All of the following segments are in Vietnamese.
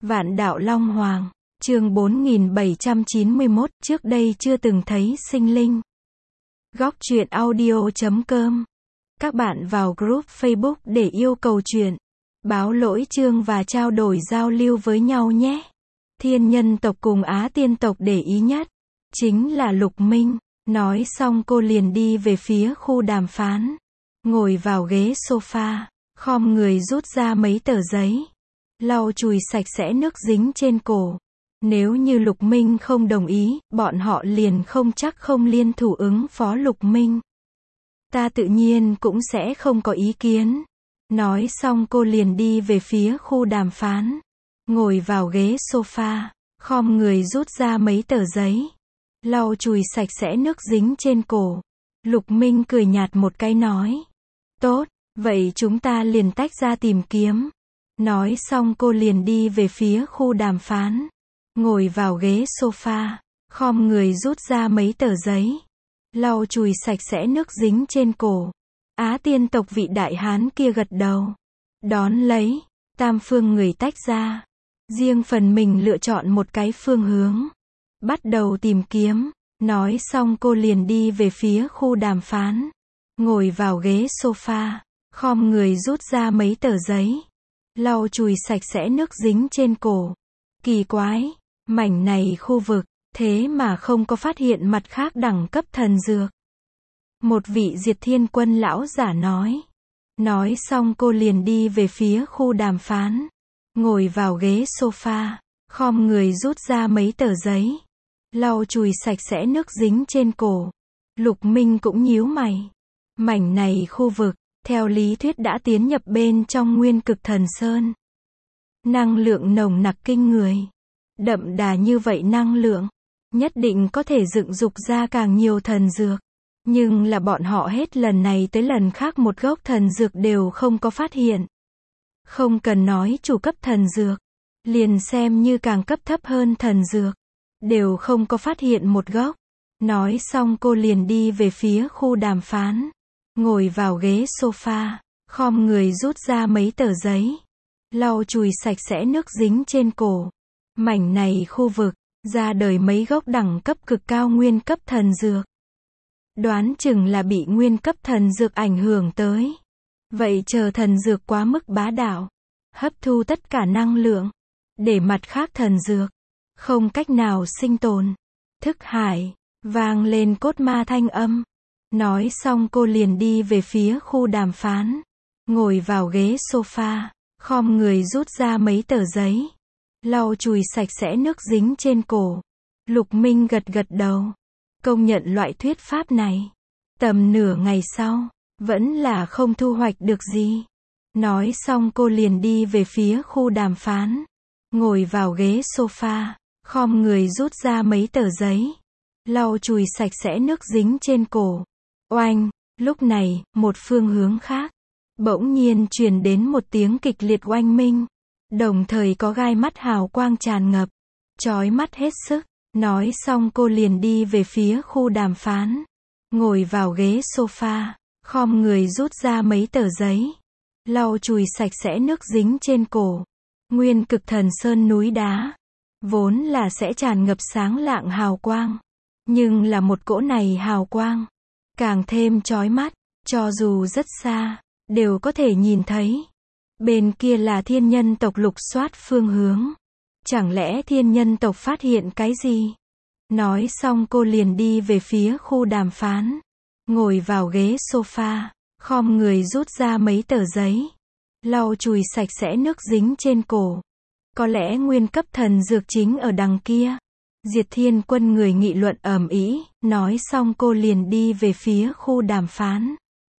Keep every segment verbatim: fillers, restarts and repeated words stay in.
Vạn Đạo Long Hoàng, chương bốn nghìn bảy trăm chín mươi mốt, trước đây chưa từng thấy sinh linh. Góc truyện audio chấm com. Các bạn vào group Facebook để yêu cầu truyện, báo lỗi chương và trao đổi giao lưu với nhau nhé. Thiên nhân tộc cùng Á tiên tộc để ý nhất chính là Lục Minh. Nói xong cô liền đi về phía khu đàm phán, ngồi vào ghế sofa, khom người rút ra mấy tờ giấy, lau chùi sạch sẽ nước dính trên cổ. Nếu như Lục Minh không đồng ý, bọn họ liền không chắc không liên thủ ứng phó Lục Minh. Ta tự nhiên cũng sẽ không có ý kiến. Nói xong cô liền đi về phía khu đàm phán, ngồi vào ghế sofa, khom người rút ra mấy tờ giấy, lau chùi sạch sẽ nước dính trên cổ. Lục Minh cười nhạt một cái nói, tốt, vậy chúng ta liền tách ra tìm kiếm. Nói xong cô liền đi về phía khu đàm phán, ngồi vào ghế sofa, khom người rút ra mấy tờ giấy, lau chùi sạch sẽ nước dính trên cổ. Á tiên tộc vị đại hán kia gật đầu, đón lấy, tam phương người tách ra, riêng phần mình lựa chọn một cái phương hướng, bắt đầu tìm kiếm. Nói xong cô liền đi về phía khu đàm phán, ngồi vào ghế sofa, khom người rút ra mấy tờ giấy, lau chùi sạch sẽ nước dính trên cổ. Kỳ quái, mảnh này khu vực, thế mà không có phát hiện mặt khác đẳng cấp thần dược. Một vị Diệt Thiên Quân lão giả nói. Nói xong cô liền đi về phía khu đàm phán, ngồi vào ghế sofa, khom người rút ra mấy tờ giấy, lau chùi sạch sẽ nước dính trên cổ. Lục Minh cũng nhíu mày. Mảnh này khu vực, theo lý thuyết đã tiến nhập bên trong Nguyên Cực Thần Sơn. Năng lượng nồng nặc kinh người. Đậm đà như vậy năng lượng, nhất định có thể dựng dục ra càng nhiều thần dược. Nhưng là bọn họ hết lần này tới lần khác một gốc thần dược đều không có phát hiện. Không cần nói chủ cấp thần dược, liền xem như càng cấp thấp hơn thần dược, đều không có phát hiện một gốc. Nói xong cô liền đi về phía khu đàm phán, ngồi vào ghế sofa, khom người rút ra mấy tờ giấy, lau chùi sạch sẽ nước dính trên cổ. Mảnh này khu vực, ra đời mấy gốc đẳng cấp cực cao nguyên cấp thần dược. Đoán chừng là bị nguyên cấp thần dược ảnh hưởng tới. Vậy chờ thần dược quá mức bá đạo, hấp thu tất cả năng lượng, để mặt khác thần dược không cách nào sinh tồn. Thức hải, vang lên cốt ma thanh âm. Nói xong cô liền đi về phía khu đàm phán, ngồi vào ghế sofa, khom người rút ra mấy tờ giấy, lau chùi sạch sẽ nước dính trên cổ. Lục Minh gật gật đầu, công nhận loại thuyết pháp này. Tầm nửa ngày sau, vẫn là không thu hoạch được gì. Nói xong cô liền đi về phía khu đàm phán, ngồi vào ghế sofa, khom người rút ra mấy tờ giấy, lau chùi sạch sẽ nước dính trên cổ. Oanh, lúc này, một phương hướng khác, bỗng nhiên truyền đến một tiếng kịch liệt oanh minh, đồng thời có gai mắt hào quang tràn ngập, chói mắt hết sức. Nói xong cô liền đi về phía khu đàm phán, ngồi vào ghế sofa, khom người rút ra mấy tờ giấy, lau chùi sạch sẽ nước dính trên cổ. Nguyên Cực Thần Sơn núi đá, vốn là sẽ tràn ngập sáng lạng hào quang, nhưng là một cỗ này hào quang, càng thêm chói mắt, cho dù rất xa, đều có thể nhìn thấy. Bên kia là thiên nhân tộc lục soát phương hướng. Chẳng lẽ thiên nhân tộc phát hiện cái gì? Nói xong cô liền đi về phía khu đàm phán, ngồi vào ghế sofa, khom người rút ra mấy tờ giấy, lau chùi sạch sẽ nước dính trên cổ. Có lẽ nguyên cấp thần dược chính ở đằng kia. Diệt Thiên Quân người nghị luận ầm ĩ. Nói xong cô liền đi về phía khu đàm phán,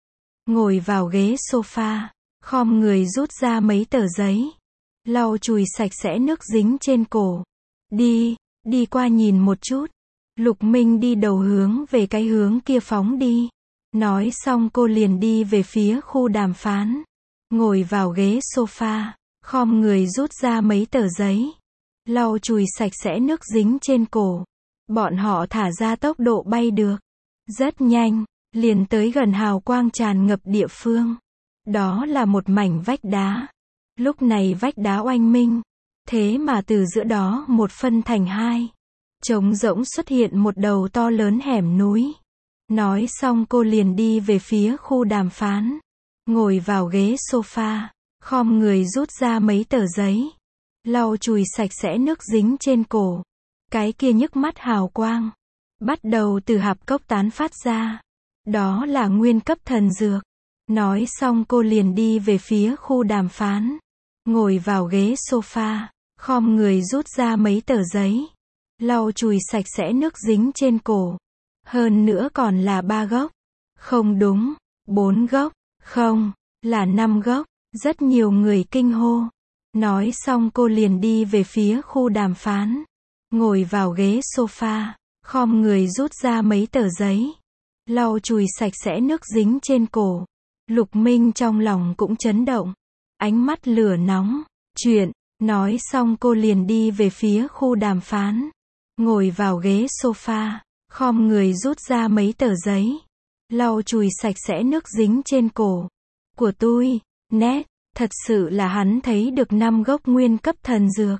ngồi vào ghế sofa, khom người rút ra mấy tờ giấy, lau chùi sạch sẽ nước dính trên cổ. Đi, đi qua nhìn một chút. Lục Minh đi đầu hướng về cái hướng kia phóng đi. Nói xong cô liền đi về phía khu đàm phán, ngồi vào ghế sofa, khom người rút ra mấy tờ giấy, lau chùi sạch sẽ nước dính trên cổ. Bọn họ thả ra tốc độ bay được rất nhanh, liền tới gần hào quang tràn ngập địa phương. Đó là một mảnh vách đá. Lúc này vách đá oanh minh, Thế mà từ giữa đó một phân thành hai. Trống rỗng xuất hiện một đầu to lớn hẻm núi. Nói xong cô liền đi về phía khu đàm phán. Ngồi vào ghế sofa, khom người rút ra mấy tờ giấy. Lau chùi sạch sẽ nước dính trên cổ. Cái kia nhức mắt hào quang. Bắt đầu từ hạp cốc tán phát ra. Đó là nguyên cấp thần dược. Nói xong cô liền đi về phía khu đàm phán. Ngồi vào ghế sofa, khom người rút ra mấy tờ giấy. Lau chùi sạch sẽ nước dính trên cổ. Hơn nữa còn là ba gốc. Không đúng, bốn gốc. Không, là năm gốc. Rất nhiều người kinh hô. Nói xong cô liền đi về phía khu đàm phán. Ngồi vào ghế sofa, khom người rút ra mấy tờ giấy. Lau chùi sạch sẽ nước dính trên cổ. Lục Minh trong lòng cũng chấn động. Ánh mắt lửa nóng. Chuyện, nói xong cô liền đi về phía khu đàm phán. Ngồi vào ghế sofa, khom người rút ra mấy tờ giấy. Lau chùi sạch sẽ nước dính trên cổ. Của tôi, nét, thật sự là hắn thấy được năm gốc nguyên cấp thần dược.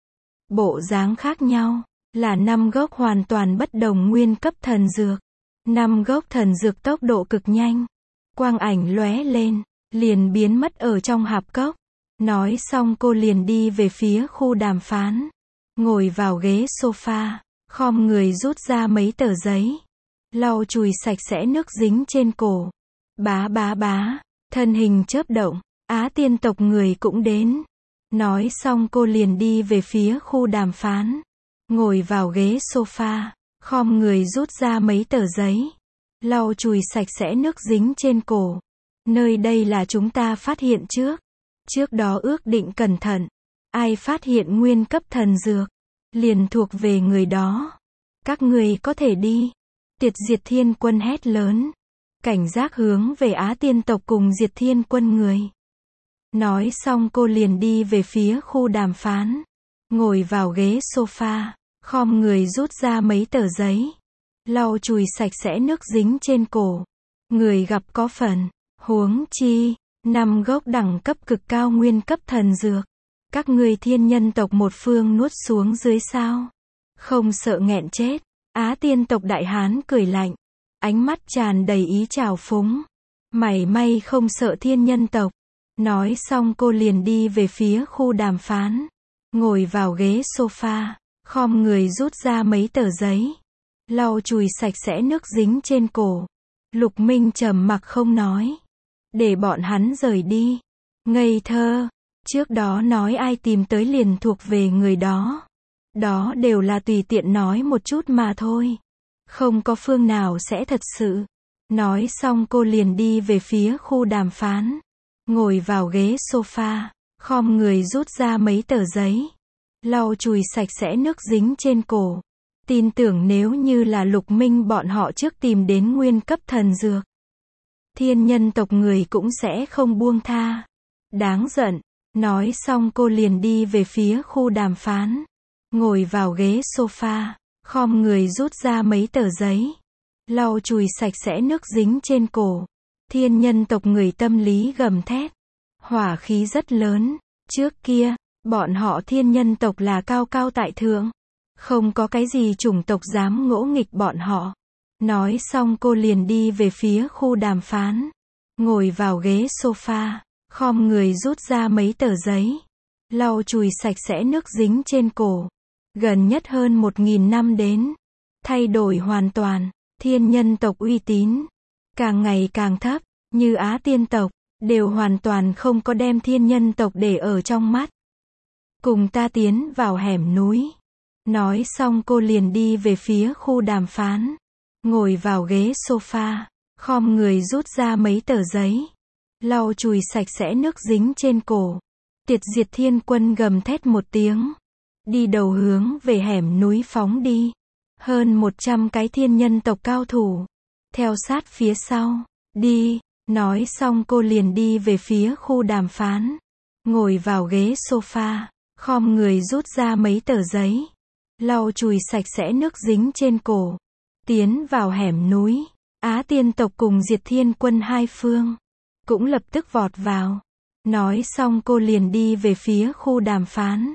Bộ dáng khác nhau, là năm gốc hoàn toàn bất đồng nguyên cấp thần dược. Năm gốc thần dược tốc độ cực nhanh. Quang ảnh lóe lên, liền biến mất ở trong hạp cốc. Nói xong cô liền đi về phía khu đàm phán. Ngồi vào ghế sofa, khom người rút ra mấy tờ giấy. Lau chùi sạch sẽ nước dính trên cổ. Bá bá bá, thân hình chớp động, Á tiên tộc người cũng đến. Nói xong cô liền đi về phía khu đàm phán. Ngồi vào ghế sofa, khom người rút ra mấy tờ giấy. Lau chùi sạch sẽ nước dính trên cổ. Nơi đây là chúng ta phát hiện trước. Trước đó ước định cẩn thận. Ai phát hiện nguyên cấp thần dược, liền thuộc về người đó. Các người có thể đi. Tiệt Diệt Thiên Quân hét lớn. Cảnh giác hướng về Á tiên tộc cùng Diệt Thiên Quân người. Nói xong cô liền đi về phía khu đàm phán. Ngồi vào ghế sofa, khom người rút ra mấy tờ giấy. Lau chùi sạch sẽ nước dính trên cổ. Người gặp có phần. Huống chi, năm gốc đẳng cấp cực cao nguyên cấp thần dược. Các người thiên nhân tộc một phương nuốt xuống dưới sao? Không sợ nghẹn chết. Á tiên tộc đại hán cười lạnh. Ánh mắt tràn đầy ý trào phúng. Mảy may không sợ thiên nhân tộc. Nói xong cô liền đi về phía khu đàm phán. Ngồi vào ghế sofa, khom người rút ra mấy tờ giấy. Lau chùi sạch sẽ nước dính trên cổ. Lục Minh trầm mặc không nói. Để bọn hắn rời đi. Ngây thơ. Trước đó nói ai tìm tới liền thuộc về người đó. Đó đều là tùy tiện nói một chút mà thôi. Không có phương nào sẽ thật sự. Nói xong cô liền đi về phía khu đàm phán. Ngồi vào ghế sofa, khom người rút ra mấy tờ giấy. Lau chùi sạch sẽ nước dính trên cổ. Tin tưởng nếu như là Lục Minh bọn họ trước tìm đến nguyên cấp thần dược, thiên nhân tộc người cũng sẽ không buông tha. Đáng giận. Nói xong cô liền đi về phía khu đàm phán. Ngồi vào ghế sofa, khom người rút ra mấy tờ giấy. Lau chùi sạch sẽ nước dính trên cổ. Thiên nhân tộc người tâm lý gầm thét. Hỏa khí rất lớn. Trước kia, bọn họ thiên nhân tộc là cao cao tại thượng. Không có cái gì chủng tộc dám ngỗ nghịch bọn họ. Nói xong cô liền đi về phía khu đàm phán. Ngồi vào ghế sofa, khom người rút ra mấy tờ giấy. Lau chùi sạch sẽ nước dính trên cổ. Gần nhất hơn một nghìn năm đến. Thay đổi hoàn toàn. Thiên nhân tộc uy tín càng ngày càng thấp, như Á tiên tộc, đều hoàn toàn không có đem thiên nhân tộc để ở trong mắt. Cùng ta tiến vào hẻm núi. Nói xong cô liền đi về phía khu đàm phán. Ngồi vào ghế sofa, khom người rút ra mấy tờ giấy. Lau chùi sạch sẽ nước dính trên cổ. Tiệt Diệt Thiên Quân gầm thét một tiếng. Đi đầu hướng về hẻm núi phóng đi. Hơn một trăm cái thiên nhân tộc cao thủ. Theo sát phía sau. Đi. Nói xong cô liền đi về phía khu đàm phán. Ngồi vào ghế sofa. Khom người rút ra mấy tờ giấy. Lau chùi sạch sẽ nước dính trên cổ. Tiến vào hẻm núi. Á tiên tộc cùng Diệt Thiên Quân hai phương. Cũng lập tức vọt vào. Nói xong cô liền đi về phía khu đàm phán.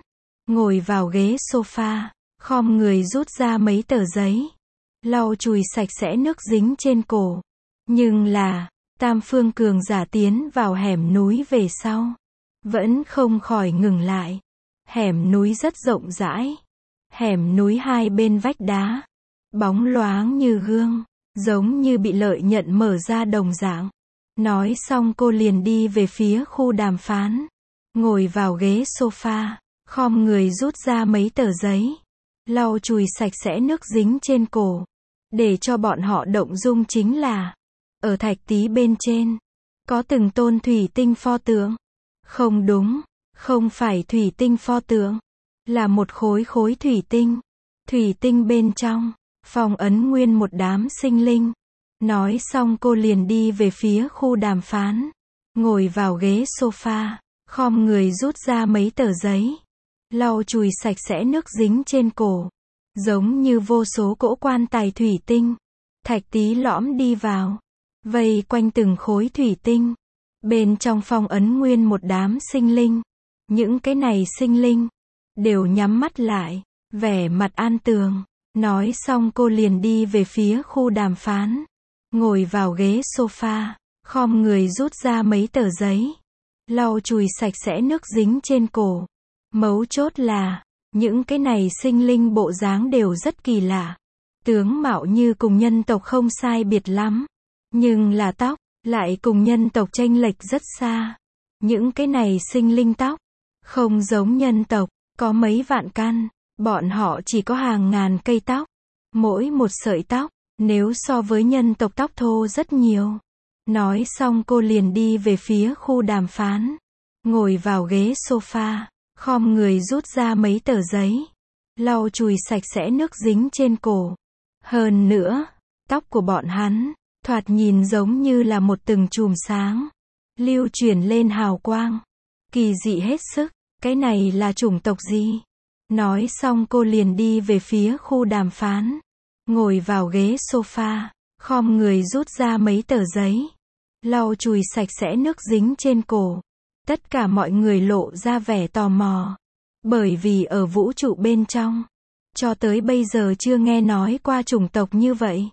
ngồi vào ghế sofa, khom người rút ra mấy tờ giấy, lau chùi sạch sẽ nước dính trên cổ. Nhưng là, Tam Phương Cường giả tiến vào hẻm núi về sau, vẫn không khỏi ngừng lại. Hẻm núi rất rộng rãi. Hẻm núi hai bên vách đá, bóng loáng như gương, giống như bị lợi nhận mở ra đồng dạng. Nói xong cô liền đi về phía khu đàm phán, ngồi vào ghế sofa, khom người rút ra mấy tờ giấy, lau chùi sạch sẽ nước dính trên cổ. Để cho bọn họ động dung chính là, ở thạch tí bên trên, có từng tôn thủy tinh pho tượng. Không đúng, không phải thủy tinh pho tượng, là một khối khối thủy tinh. Thủy tinh bên trong, phong ấn nguyên một đám sinh linh. Nói xong cô liền đi về phía khu đàm phán, ngồi vào ghế sofa, khom người rút ra mấy tờ giấy, lau chùi sạch sẽ nước dính trên cổ. Giống như vô số cỗ quan tài thủy tinh, thạch tí lõm đi vào, vây quanh từng khối thủy tinh. Bên trong phong ấn nguyên một đám sinh linh. Những cái này sinh linh đều nhắm mắt lại, vẻ mặt an tường. Nói xong cô liền đi về phía khu đàm phán, ngồi vào ghế sofa, khom người rút ra mấy tờ giấy, lau chùi sạch sẽ nước dính trên cổ. Mấu chốt là, những cái này sinh linh bộ dáng đều rất kỳ lạ. Tướng mạo như cùng nhân tộc không sai biệt lắm, nhưng là tóc lại cùng nhân tộc chênh lệch rất xa. Những cái này sinh linh tóc không giống nhân tộc, có mấy vạn căn, bọn họ chỉ có hàng ngàn cây tóc. Mỗi một sợi tóc, nếu so với nhân tộc tóc thô rất nhiều. Nói xong cô liền đi về phía khu đàm phán, ngồi vào ghế sofa, khom người rút ra mấy tờ giấy, lau chùi sạch sẽ nước dính trên cổ. Hơn nữa, tóc của bọn hắn, thoạt nhìn giống như là một từng chùm sáng, lưu chuyển lên hào quang, kỳ dị hết sức. Cái này là chủng tộc gì? Nói xong cô liền đi về phía khu đàm phán, ngồi vào ghế sofa, khom người rút ra mấy tờ giấy, lau chùi sạch sẽ nước dính trên cổ. Tất cả mọi người lộ ra vẻ tò mò, bởi vì ở vũ trụ bên trong, cho tới bây giờ chưa nghe nói qua chủng tộc như vậy.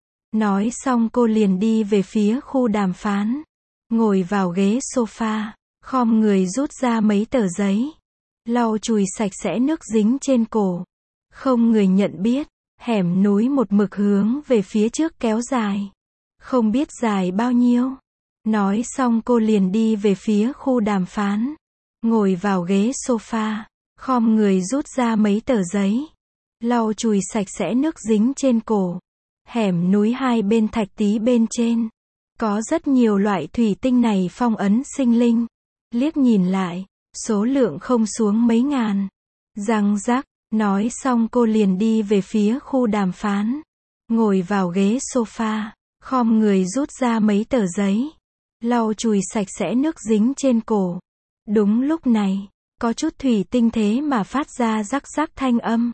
Nói xong cô liền đi về phía khu đàm phán, ngồi vào ghế sofa, khom người rút ra mấy tờ giấy, lau chùi sạch sẽ nước dính trên cổ. Không người nhận biết, hẻm núi một mực hướng về phía trước kéo dài, không biết dài bao nhiêu. Nói xong cô liền đi về phía khu đàm phán, ngồi vào ghế sofa, khom người rút ra mấy tờ giấy, lau chùi sạch sẽ nước dính trên cổ. Hẻm núi hai bên thạch tí bên trên, có rất nhiều loại thủy tinh này phong ấn sinh linh. Liếc nhìn lại, số lượng không xuống mấy ngàn. Răng rắc, nói xong cô liền đi về phía khu đàm phán, ngồi vào ghế sofa, khom người rút ra mấy tờ giấy, lau chùi sạch sẽ nước dính trên cổ. Đúng lúc này, có chút thủy tinh thế mà phát ra rắc rắc thanh âm.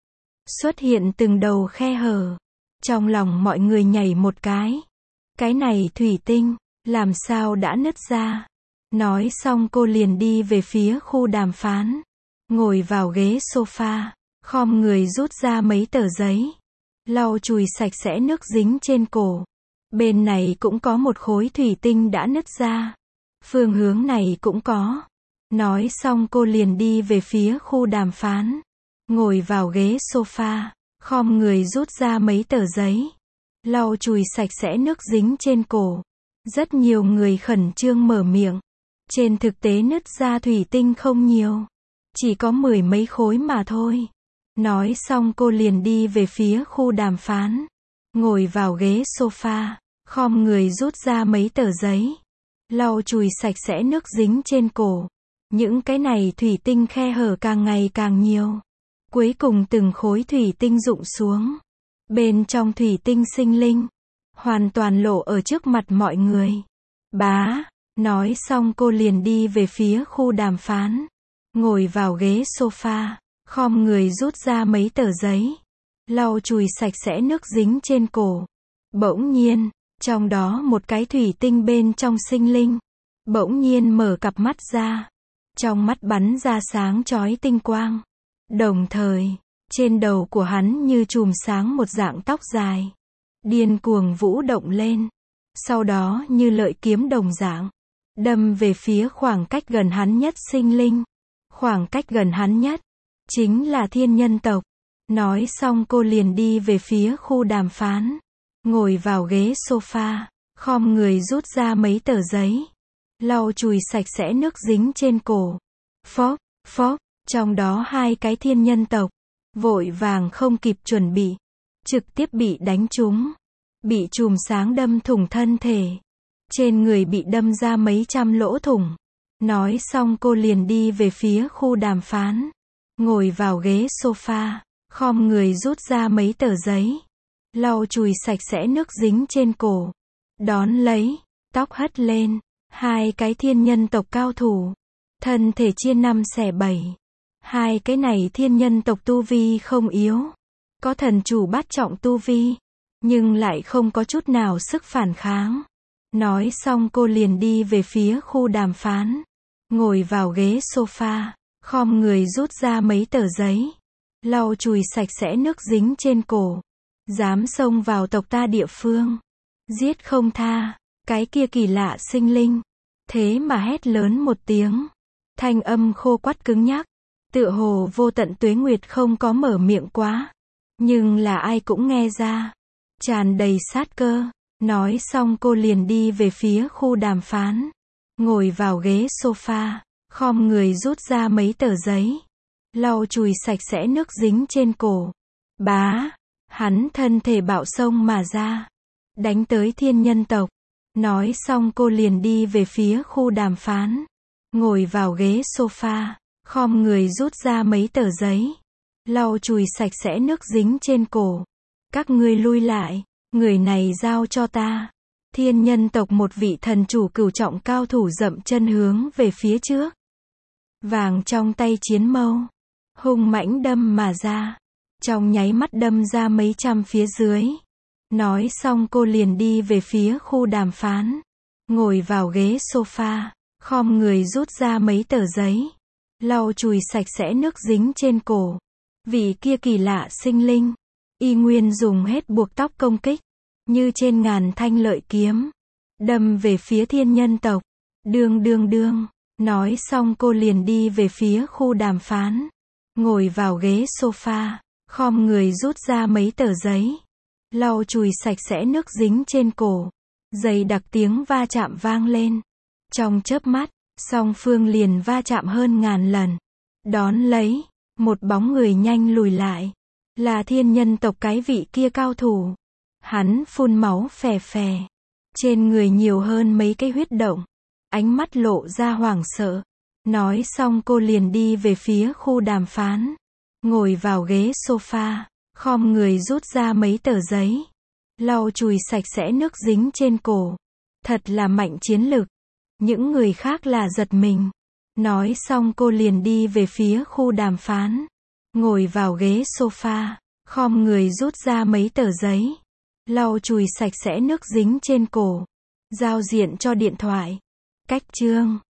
Xuất hiện từng đầu khe hở. Trong lòng mọi người nhảy một cái. Cái này thủy tinh, làm sao đã nứt ra? Nói xong cô liền đi về phía khu đàm phán, ngồi vào ghế sofa, khom người rút ra mấy tờ giấy, lau chùi sạch sẽ nước dính trên cổ. Bên này cũng có một khối thủy tinh đã nứt ra. Phương hướng này cũng có. Nói xong cô liền đi về phía khu đàm phán, ngồi vào ghế sofa, khom người rút ra mấy tờ giấy, lau chùi sạch sẽ nước dính trên cổ. Rất nhiều người khẩn trương mở miệng. Trên thực tế nứt ra thủy tinh không nhiều, chỉ có mười mấy khối mà thôi. Nói xong cô liền đi về phía khu đàm phán, ngồi vào ghế sofa, khom người rút ra mấy tờ giấy, lau chùi sạch sẽ nước dính trên cổ. Những cái này thủy tinh khe hở càng ngày càng nhiều. Cuối cùng từng khối thủy tinh rụng xuống. Bên trong thủy tinh sinh linh, hoàn toàn lộ ở trước mặt mọi người. Bá, nói xong cô liền đi về phía khu đàm phán, ngồi vào ghế sofa, khom người rút ra mấy tờ giấy, lau chùi sạch sẽ nước dính trên cổ. Bỗng nhiên, trong đó một cái thủy tinh bên trong sinh linh, bỗng nhiên mở cặp mắt ra. trong mắt bắn ra sáng chói tinh quang. Đồng thời, trên đầu của hắn như chùm sáng một dạng tóc dài, điên cuồng vũ động lên. Sau đó như lợi kiếm đồng dạng, đâm về phía khoảng cách gần hắn nhất sinh linh. Khoảng cách gần hắn nhất, chính là thiên nhân tộc. Nói xong cô liền đi về phía khu đàm phán. Ngồi vào ghế sofa, khom người rút ra mấy tờ giấy. Lau chùi sạch sẽ nước dính trên cổ. Phóp, phóp, trong đó hai cái thiên nhân tộc. Vội vàng không kịp chuẩn bị. Trực tiếp bị đánh trúng. Bị chùm sáng đâm thủng thân thể. Trên người bị đâm ra mấy trăm lỗ thủng. Nói xong cô liền đi về phía khu đàm phán. Ngồi vào ghế sofa, khom người rút ra mấy tờ giấy. Lau chùi sạch sẽ nước dính trên cổ. Đón lấy, tóc hất lên. Hai cái thiên nhân tộc cao thủ. Thân thể chia năm xẻ bảy. Hai cái này thiên nhân tộc tu vi không yếu. Có thần chủ bát trọng tu vi. Nhưng lại không có chút nào sức phản kháng. Nói xong cô liền đi về phía khu đàm phán. Ngồi vào ghế sofa, khom người rút ra mấy tờ giấy. Lau chùi sạch sẽ nước dính trên cổ. Dám xông vào tộc ta địa phương. Giết không tha. Cái kia kỳ lạ sinh linh. Thế mà hét lớn một tiếng. Thanh âm khô quắt cứng nhắc. Tựa hồ vô tận tuế nguyệt không có mở miệng quá. Nhưng là ai cũng nghe ra. Tràn đầy sát cơ. Nói xong cô liền đi về phía khu đàm phán. Ngồi vào ghế sofa, khom người rút ra mấy tờ giấy. Lau chùi sạch sẽ nước dính trên cổ. Bá, hắn thân thể bạo xông mà ra. Đánh tới thiên nhân tộc. Nói xong cô liền đi về phía khu đàm phán. Ngồi vào ghế sofa, khom người rút ra mấy tờ giấy. Lau chùi sạch sẽ nước dính trên cổ. Các ngươi lui lại, người này giao cho ta. Thiên nhân tộc một vị thần chủ cửu trọng cao thủ dậm chân hướng về phía trước. Vàng trong tay chiến mâu. Hung mãnh đâm mà ra. Trong nháy mắt đâm ra mấy trăm phía dưới. Nói xong cô liền đi về phía khu đàm phán. Ngồi vào ghế sofa, khom người rút ra mấy tờ giấy. Lau chùi sạch sẽ nước dính trên cổ. Vị kia kỳ lạ sinh linh. Y nguyên dùng hết buộc tóc công kích. Như trên ngàn thanh lợi kiếm. Đâm về phía thiên nhân tộc. Đương đương đương. Nói xong cô liền đi về phía khu đàm phán. Ngồi vào ghế sofa. Khom người rút ra mấy tờ giấy. Lau chùi sạch sẽ nước dính trên cổ. Dày đặc tiếng va chạm vang lên. Trong chớp mắt, song phương liền va chạm hơn ngàn lần. Đón lấy, một bóng người nhanh lùi lại. Là thiên nhân tộc cái vị kia cao thủ. Hắn phun máu phè phè. Trên người nhiều hơn mấy cái huyết động. Ánh mắt lộ ra hoảng sợ. Nói xong cô liền đi về phía khu đàm phán. Ngồi vào ghế sofa. Khom người rút ra mấy tờ giấy. Lau chùi sạch sẽ nước dính trên cổ. Thật là mạnh chiến lực. Những người khác là giật mình. Nói xong cô liền đi về phía khu đàm phán. Ngồi vào ghế sofa. Khom người rút ra mấy tờ giấy. Lau chùi sạch sẽ nước dính trên cổ. Giao diện cho điện thoại. Cách chương